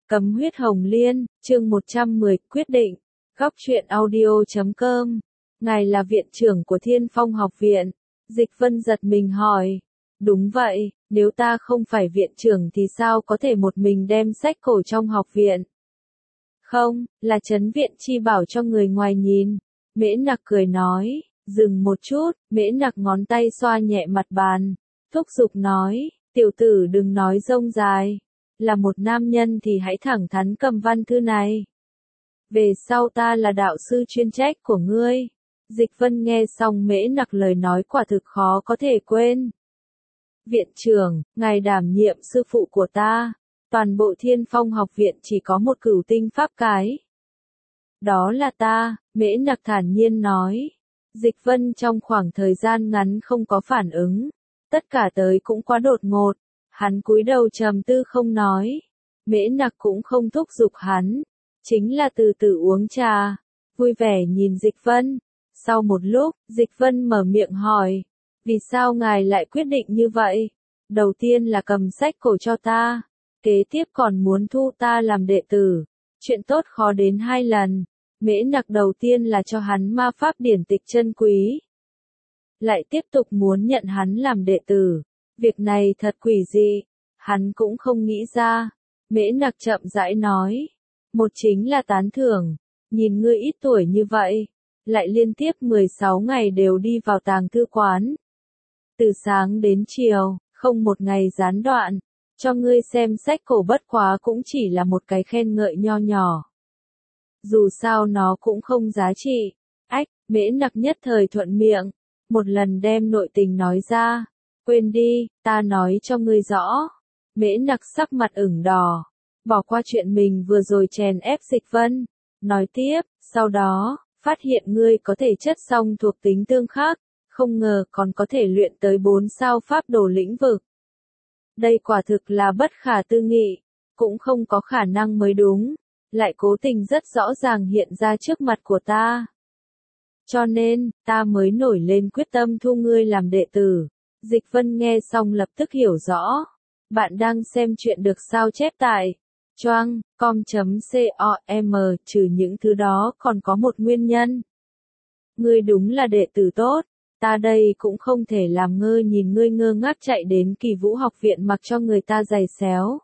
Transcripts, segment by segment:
Cấm huyết hồng liên, chương 110, quyết định. Góc truyện audio.com. Ngài là viện trưởng của Thiên Phong học viện. Dịch Vân giật mình hỏi. Đúng vậy, nếu ta không phải viện trưởng thì sao có thể một mình đem sách cổ trong học viện? Không, là trấn viện chi bảo cho người ngoài nhìn. Mễ Nặc cười nói. Dừng một chút, Mễ Nặc ngón tay xoa nhẹ mặt bàn. Thúc giục nói, tiểu tử đừng nói rông dài. Là một nam nhân thì hãy thẳng thắn cầm văn thư này. Về sau ta là đạo sư chuyên trách của ngươi. Dịch Vân nghe xong Mễ Nặc lời nói quả thực khó có thể quên. Viện trưởng, ngài đảm nhiệm sư phụ của ta. Toàn bộ Thiên Phong học viện chỉ có một cửu tinh pháp cái. Đó là ta, Mễ Nặc thản nhiên nói. Dịch Vân trong khoảng thời gian ngắn không có phản ứng. Tất cả tới cũng quá đột ngột. Hắn cúi đầu trầm tư không nói. Mễ Nặc cũng không thúc giục hắn. Chính là từ từ uống trà. Vui vẻ nhìn Dịch Vân. Sau một lúc, Dịch Vân mở miệng hỏi. Vì sao ngài lại quyết định như vậy? Đầu tiên là cầm sách cổ cho ta. Kế tiếp còn muốn thu ta làm đệ tử. Chuyện tốt khó đến 2 lần. Mễ Nặc đầu tiên là cho hắn ma pháp điển tịch chân quý. Lại tiếp tục muốn nhận hắn làm đệ tử. Việc này thật quỷ dị. Hắn cũng không nghĩ ra. Mễ Nặc chậm rãi nói. Một chính là tán thưởng. Nhìn ngươi ít tuổi như vậy. Lại liên tiếp 16 ngày đều đi vào tàng thư quán. Từ sáng đến chiều, không một ngày gián đoạn. Cho ngươi xem sách cổ bất quá cũng chỉ là một cái khen ngợi nho nhỏ. Dù sao nó cũng không giá trị. Ách, Mễ Nặc nhất thời thuận miệng. Một lần đem nội tình nói ra. Quên đi, ta nói cho ngươi rõ. Mễ Nặc sắc mặt ửng đỏ. Bỏ qua chuyện mình vừa rồi chèn ép Dịch Vân. Nói tiếp, sau đó, phát hiện ngươi có thể chất song thuộc tính tương khắc. Không ngờ còn có thể luyện tới 4 sao pháp đồ lĩnh vực. Đây quả thực là bất khả tư nghị. Cũng không có khả năng mới đúng. Lại cố tình rất rõ ràng hiện ra trước mặt của ta. Cho nên, ta mới nổi lên quyết tâm thu ngươi làm đệ tử. Dịch Vân nghe xong lập tức hiểu rõ. Bạn đang xem chuyện được sao chép tại choang.com.com, trừ những thứ đó còn có một nguyên nhân. Ngươi đúng là đệ tử tốt. Ta đây cũng không thể làm ngơ nhìn ngươi ngơ ngác chạy đến Kỳ Vũ học viện mặc cho người ta giày xéo.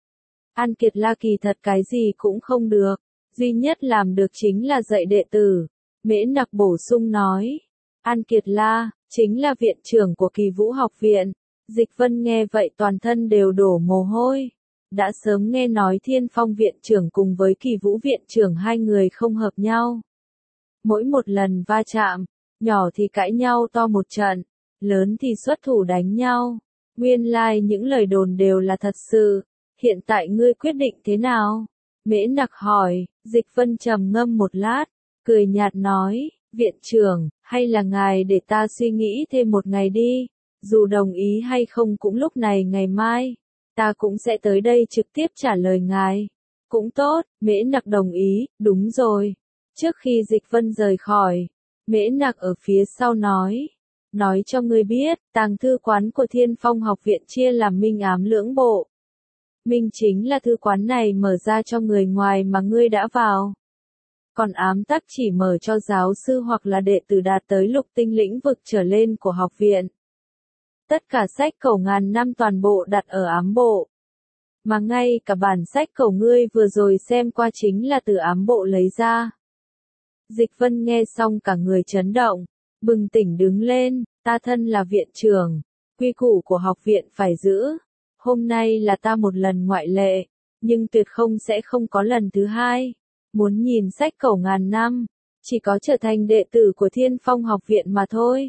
An Kiệt La kỳ thật cái gì cũng không được. Duy nhất làm được chính là dạy đệ tử. Mễ Nặc bổ sung nói. An Kiệt La, chính là viện trưởng của Kỳ Vũ học viện. Dịch Vân nghe vậy toàn thân đều đổ mồ hôi. Đã sớm nghe nói Thiên Phong viện trưởng cùng với Kỳ Vũ viện trưởng hai người không hợp nhau. Mỗi một lần va chạm, nhỏ thì cãi nhau to một trận, lớn thì xuất thủ đánh nhau. Nguyên lai những lời đồn đều là thật sự. Hiện tại ngươi quyết định thế nào? Mễ Nặc hỏi. Dịch Vân trầm ngâm một lát, cười nhạt nói, viện trưởng, hay là ngài để ta suy nghĩ thêm một ngày đi, dù đồng ý hay không cũng lúc này ngày mai, ta cũng sẽ tới đây trực tiếp trả lời ngài. Cũng tốt, Mễ Nặc đồng ý, đúng rồi. Trước khi Dịch Vân rời khỏi, Mễ Nặc ở phía sau nói cho ngươi biết, tàng thư quán của Thiên Phong học viện chia làm minh ám lưỡng bộ. Minh chính là thư quán này mở ra cho người ngoài mà ngươi đã vào. Còn ám tắc chỉ mở cho giáo sư hoặc là đệ tử đạt tới lục tinh lĩnh vực trở lên của học viện. Tất cả sách cổ ngàn năm toàn bộ đặt ở ám bộ. Mà ngay cả bản sách cổ ngươi vừa rồi xem qua chính là từ ám bộ lấy ra. Dịch Vân nghe xong cả người chấn động, bừng tỉnh đứng lên, ta thân là viện trưởng, quy củ của học viện phải giữ. Hôm nay là ta một lần ngoại lệ, nhưng tuyệt không sẽ không có lần thứ hai. Muốn nhìn sách cổ ngàn năm, chỉ có trở thành đệ tử của Thiên Phong học viện mà thôi.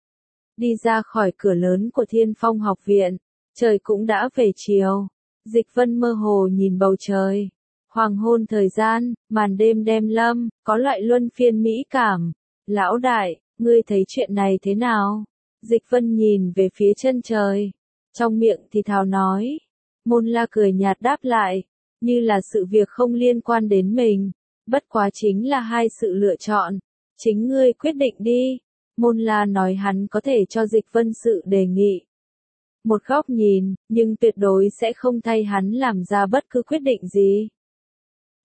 Đi ra khỏi cửa lớn của Thiên Phong học viện, trời cũng đã về chiều. Dịch Vân mơ hồ nhìn bầu trời. Hoàng hôn thời gian, màn đêm đêm lâm, có loại luân phiên mỹ cảm. Lão đại, ngươi thấy chuyện này thế nào? Dịch Vân nhìn về phía chân trời. Trong miệng thì thào nói. Môn La cười nhạt đáp lại. Như là sự việc không liên quan đến mình. Bất quá chính là hai sự lựa chọn. Chính ngươi quyết định đi. Môn La nói hắn có thể cho Dịch Vân sự đề nghị. Một góc nhìn, nhưng tuyệt đối sẽ không thay hắn làm ra bất cứ quyết định gì.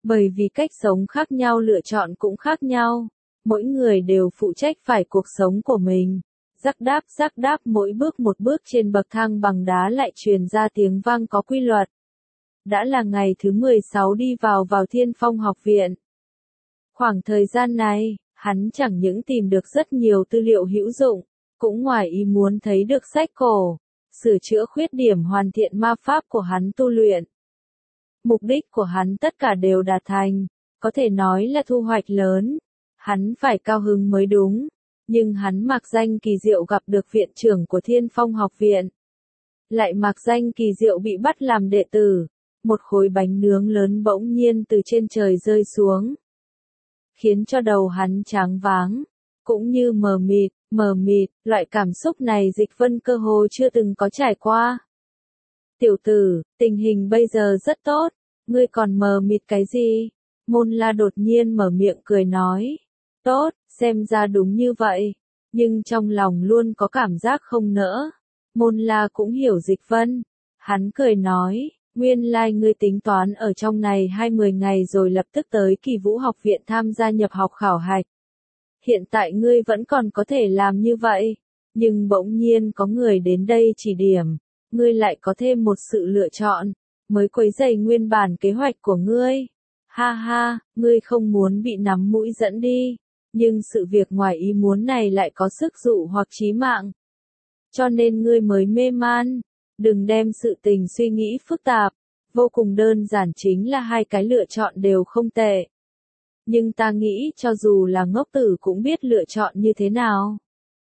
Bởi vì cách sống khác nhau lựa chọn cũng khác nhau. Mỗi người đều phụ trách phải cuộc sống của mình. Rắc đáp mỗi bước một bước trên bậc thang bằng đá lại truyền ra tiếng vang có quy luật. Đã là ngày thứ 16 đi vào Thiên Phong học viện. Khoảng thời gian này, hắn chẳng những tìm được rất nhiều tư liệu hữu dụng, cũng ngoài ý muốn thấy được sách cổ, sửa chữa khuyết điểm hoàn thiện ma pháp của hắn tu luyện. Mục đích của hắn tất cả đều đạt thành, có thể nói là thu hoạch lớn. Hắn phải cao hứng mới đúng, nhưng hắn mặc danh kỳ diệu gặp được viện trưởng của Thiên Phong học viện. Lại mặc danh kỳ diệu bị bắt làm đệ tử, một khối bánh nướng lớn bỗng nhiên từ trên trời rơi xuống. Khiến cho đầu hắn choáng váng, cũng như mờ mịt, loại cảm xúc này Dịch Vân cơ hồ chưa từng có trải qua. Tiểu tử, tình hình bây giờ rất tốt, ngươi còn mờ mịt cái gì? Môn La đột nhiên mở miệng cười nói. Tốt, xem ra đúng như vậy, nhưng trong lòng luôn có cảm giác không nỡ. Môn La cũng hiểu Dịch Vân. Hắn cười nói, nguyên lai ngươi tính toán ở trong này 20 ngày rồi lập tức tới Kỳ Vũ học viện tham gia nhập học khảo hạch. Hiện tại ngươi vẫn còn có thể làm như vậy, nhưng bỗng nhiên có người đến đây chỉ điểm, ngươi lại có thêm một sự lựa chọn, mới quấy rầy nguyên bản kế hoạch của ngươi. Ha ha, ngươi không muốn bị nắm mũi dẫn đi, nhưng sự việc ngoài ý muốn này lại có sức dụ hoặc chí mạng. Cho nên ngươi mới mê man, đừng đem sự tình suy nghĩ phức tạp, vô cùng đơn giản chính là hai cái lựa chọn đều không tệ. Nhưng ta nghĩ cho dù là ngốc tử cũng biết lựa chọn như thế nào.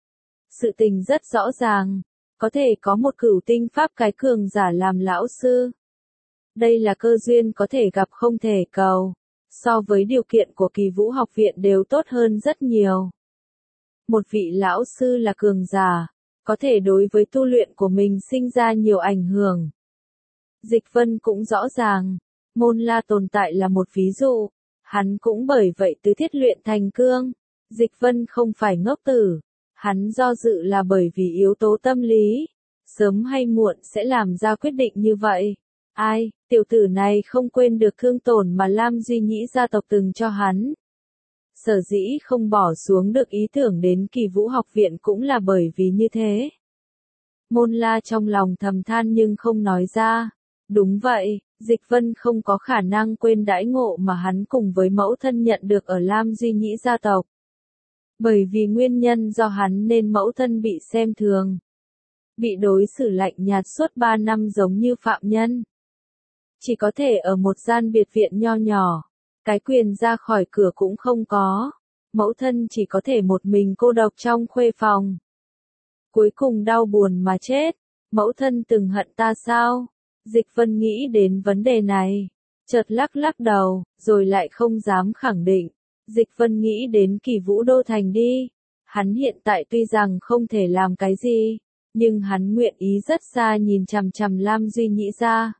Sự tình rất rõ ràng, có thể có một cửu tinh pháp cái cường giả làm lão sư. Đây là cơ duyên có thể gặp không thể cầu, so với điều kiện của Kỳ Vũ học viện đều tốt hơn rất nhiều. Một vị lão sư là cường giả, có thể đối với tu luyện của mình sinh ra nhiều ảnh hưởng. Dịch Vân cũng rõ ràng, Môn La tồn tại là một ví dụ, hắn cũng bởi vậy tứ thiết luyện thành cương. Dịch Vân không phải ngốc tử, hắn do dự là bởi vì yếu tố tâm lý, sớm hay muộn sẽ làm ra quyết định như vậy. Ai, tiểu tử này không quên được thương tổn mà Lam Duy Nhĩ gia tộc từng cho hắn. Sở dĩ không bỏ xuống được ý tưởng đến Kỳ Vũ học viện cũng là bởi vì như thế. Môn La trong lòng thầm than nhưng không nói ra. Đúng vậy, Dịch Vân không có khả năng quên đãi ngộ mà hắn cùng với mẫu thân nhận được ở Lam Duy Nhĩ gia tộc. Bởi vì nguyên nhân do hắn nên mẫu thân bị xem thường. Bị đối xử lạnh nhạt suốt 3 năm giống như phạm nhân. Chỉ có thể ở một gian biệt viện nho nhỏ, cái quyền ra khỏi cửa cũng không có. Mẫu thân chỉ có thể một mình cô độc trong khuê phòng. Cuối cùng đau buồn mà chết. Mẫu thân từng hận ta sao? Dịch Vân nghĩ đến vấn đề này, chợt lắc đầu, rồi lại không dám khẳng định. Dịch Vân nghĩ đến Kỳ Vũ đô thành đi. Hắn hiện tại tuy rằng không thể làm cái gì, nhưng hắn nguyện ý rất xa nhìn chằm chằm Lam Duy Nhĩ gia.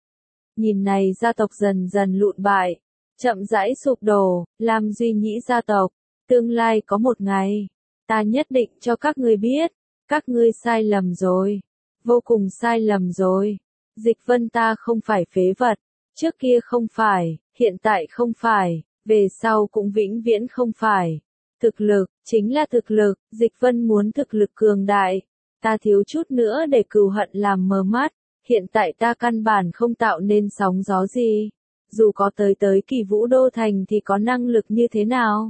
Nhìn này gia tộc dần dần lụn bại, chậm rãi sụp đổ, Lam Duy Nhĩ gia tộc, tương lai có một ngày, ta nhất định cho các ngươi biết, các ngươi sai lầm rồi, vô cùng sai lầm rồi. Dịch Vân ta không phải phế vật, trước kia không phải, hiện tại không phải, về sau cũng vĩnh viễn không phải. Thực lực, chính là thực lực, Dịch Vân muốn thực lực cường đại, ta thiếu chút nữa để cừu hận làm mờ mắt, hiện tại ta căn bản không tạo nên sóng gió gì. Dù có tới Kỳ Vũ đô thành thì có năng lực như thế nào?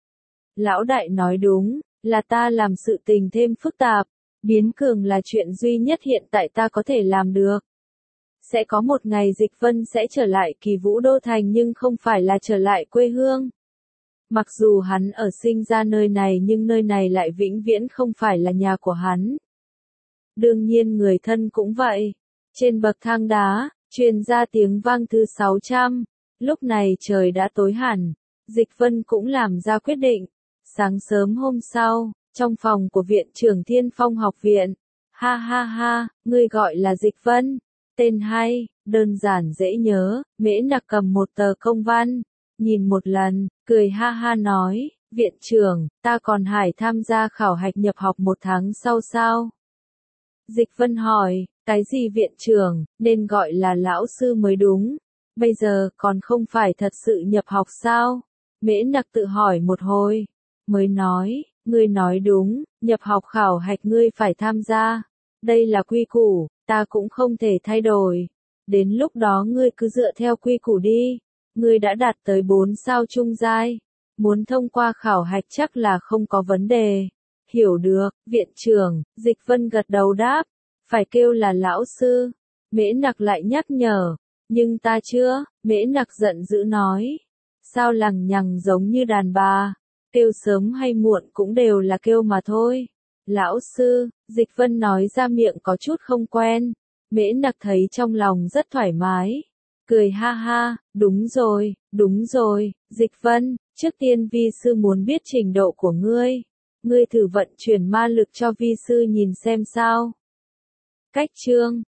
Lão đại nói đúng, là ta làm sự tình thêm phức tạp, biến cường là chuyện duy nhất hiện tại ta có thể làm được. Sẽ có một ngày Dịch Vân sẽ trở lại Kỳ Vũ đô thành nhưng không phải là trở lại quê hương. Mặc dù hắn ở sinh ra nơi này nhưng nơi này lại vĩnh viễn không phải là nhà của hắn. Đương nhiên người thân cũng vậy. Trên bậc thang đá, truyền ra tiếng vang thứ 600. Lúc này trời đã tối hẳn. Dịch Vân cũng làm ra quyết định. Sáng sớm hôm sau, trong phòng của viện trưởng Thiên Phong học viện. Ha ha ha, ngươi gọi là Dịch Vân. Tên hay, đơn giản dễ nhớ, Mễ Nặc cầm một tờ công văn, nhìn một lần, cười ha ha nói, viện trưởng, ta còn hải tham gia khảo hạch nhập học 1 tháng sau sao? Dịch Vân hỏi, cái gì viện trưởng, nên gọi là lão sư mới đúng. Bây giờ còn không phải thật sự nhập học sao? Mễ Nặc tự hỏi một hồi, mới nói, ngươi nói đúng, nhập học khảo hạch ngươi phải tham gia. Đây là quy củ, ta cũng không thể thay đổi. Đến lúc đó ngươi cứ dựa theo quy củ đi. Ngươi đã đạt tới 4 sao trung giai. Muốn thông qua khảo hạch chắc là không có vấn đề. Hiểu được, viện trưởng, Dịch Vân gật đầu đáp. Phải kêu là lão sư. Mễ Nặc lại nhắc nhở. Nhưng ta chưa, Mễ Nặc giận dữ nói. Sao lằng nhằng giống như đàn bà. Kêu sớm hay muộn cũng đều là kêu mà thôi. Lão sư, Dịch Vân nói ra miệng có chút không quen. Mễ Nặc thấy trong lòng rất thoải mái. Cười ha ha, đúng rồi, Dịch Vân, trước tiên vi sư muốn biết trình độ của ngươi. Ngươi thử vận chuyển ma lực cho vi sư nhìn xem sao. Cách chương